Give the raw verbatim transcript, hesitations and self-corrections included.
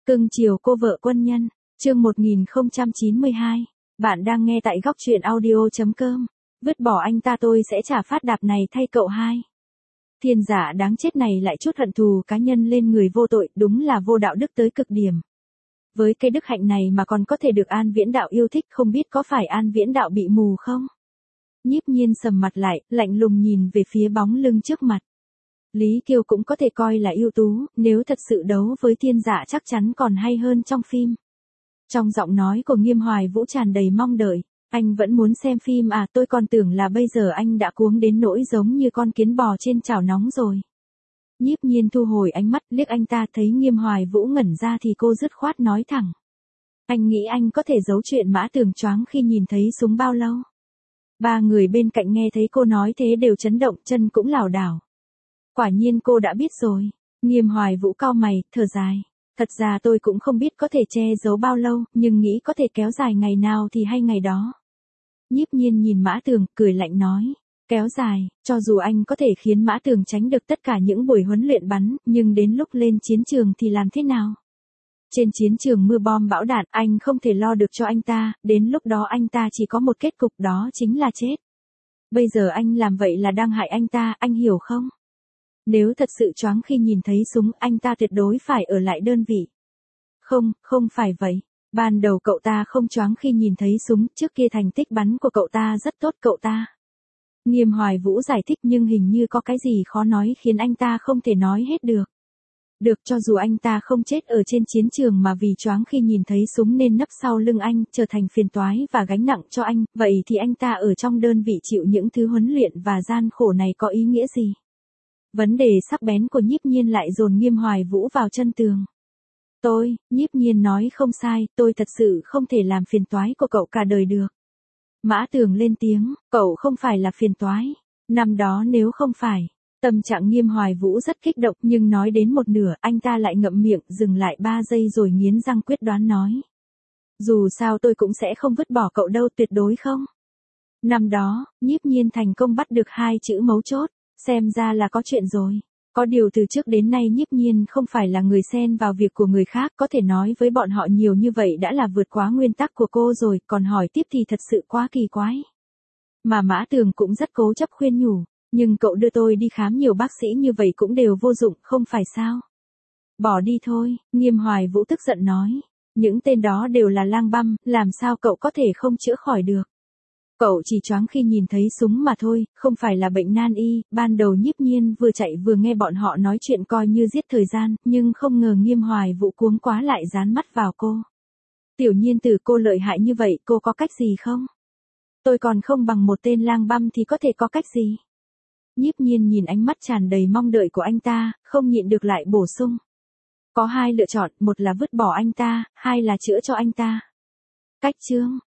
Cưng chiều cô vợ quân nhân, chương một nghìn không trăm chín mươi hai. Bạn đang nghe tại góc truyện audio chấm com. Vứt bỏ anh ta tôi sẽ trả phát đạp này thay cậu hai. Thiên giả đáng chết này lại chút hận thù cá nhân lên người vô tội, đúng là vô đạo đức tới cực điểm. Với cái đức hạnh này mà còn có thể được An Viễn Đạo yêu thích, không biết có phải An Viễn Đạo bị mù không? Nhiếp Nhiên sầm mặt lại, lạnh lùng nhìn về phía bóng lưng trước mặt. Lý Kiều cũng có thể coi là ưu tú, nếu thật sự đấu với thiên giả chắc chắn còn hay hơn trong phim. Trong giọng nói của Nghiêm Hoài Vũ tràn đầy mong đợi. Anh vẫn muốn xem phim à, tôi còn tưởng là bây giờ anh đã cuống đến nỗi giống như con kiến bò trên chảo nóng rồi. Nhiếp Nhiên thu hồi ánh mắt, liếc anh ta, thấy Nghiêm Hoài Vũ ngẩn ra thì cô dứt khoát nói thẳng. Anh nghĩ anh có thể giấu chuyện Mã Tường choáng khi nhìn thấy súng bao lâu? Ba người bên cạnh nghe thấy cô nói thế đều chấn động, chân cũng lảo đảo. Quả nhiên cô đã biết rồi. Nghiêm Hoài Vũ cau mày, thở dài. Thật ra tôi cũng không biết có thể che giấu bao lâu, nhưng nghĩ có thể kéo dài ngày nào thì hay ngày đó. Nhiếp Nhiên nhìn Mã Tường, cười lạnh nói. Kéo dài, cho dù anh có thể khiến Mã Tường tránh được tất cả những buổi huấn luyện bắn, nhưng đến lúc lên chiến trường thì làm thế nào? Trên chiến trường mưa bom bão đạn, anh không thể lo được cho anh ta, đến lúc đó anh ta chỉ có một kết cục, đó chính là chết. Bây giờ anh làm vậy là đang hại anh ta, anh hiểu không? Nếu thật sự choáng khi nhìn thấy súng, anh ta tuyệt đối phải ở lại đơn vị. Không, không phải vậy. Ban đầu cậu ta không choáng khi nhìn thấy súng, trước kia thành tích bắn của cậu ta rất tốt cậu ta. Nghiêm Hoài Vũ giải thích, nhưng hình như có cái gì khó nói khiến anh ta không thể nói hết được. Được, cho dù anh ta không chết ở trên chiến trường mà vì choáng khi nhìn thấy súng nên nấp sau lưng anh, trở thành phiền toái và gánh nặng cho anh, vậy thì anh ta ở trong đơn vị chịu những thứ huấn luyện và gian khổ này có ý nghĩa gì? Vấn đề sắc bén của Nhiếp Nhiên lại dồn Nghiêm Hoài Vũ vào chân tường. Tôi, Nhiếp Nhiên nói không sai, tôi thật sự không thể làm phiền toái của cậu cả đời được. Mã Tường lên tiếng, cậu không phải là phiền toái. Năm đó nếu không phải, tâm trạng Nghiêm Hoài Vũ rất kích động, nhưng nói đến một nửa, anh ta lại ngậm miệng, dừng lại ba giây rồi nghiến răng quyết đoán nói. Dù sao tôi cũng sẽ không vứt bỏ cậu đâu, tuyệt đối không. Năm đó, Nhiếp Nhiên thành công bắt được hai chữ mấu chốt. Xem ra là có chuyện rồi. Có điều từ trước đến nay Nhiếp Nhiên không phải là người xen vào việc của người khác, có thể nói với bọn họ nhiều như vậy đã là vượt quá nguyên tắc của cô rồi, còn hỏi tiếp thì thật sự quá kỳ quái. Mà Mã Tường cũng rất cố chấp khuyên nhủ, nhưng cậu đưa tôi đi khám nhiều bác sĩ như vậy cũng đều vô dụng, không phải sao? Bỏ đi thôi, Nghiêm Hoài Vũ tức giận nói. Những tên đó đều là lang băm, làm sao cậu có thể không chữa khỏi được? Cậu chỉ choáng khi nhìn thấy súng mà thôi, không phải là bệnh nan y. Ban đầu Nhiếp Nhiên vừa chạy vừa nghe bọn họ nói chuyện coi như giết thời gian, nhưng không ngờ Nghiêm Hoài Vũ cuống quá lại dán mắt vào cô. Tiểu Nhiên từ cô lợi hại như vậy, cô có cách gì không? Tôi còn không bằng một tên lang băm thì có thể có cách gì? Nhiếp Nhiên nhìn ánh mắt tràn đầy mong đợi của anh ta, không nhịn được lại bổ sung. Có hai lựa chọn, một là vứt bỏ anh ta, hai là chữa cho anh ta. Cách chương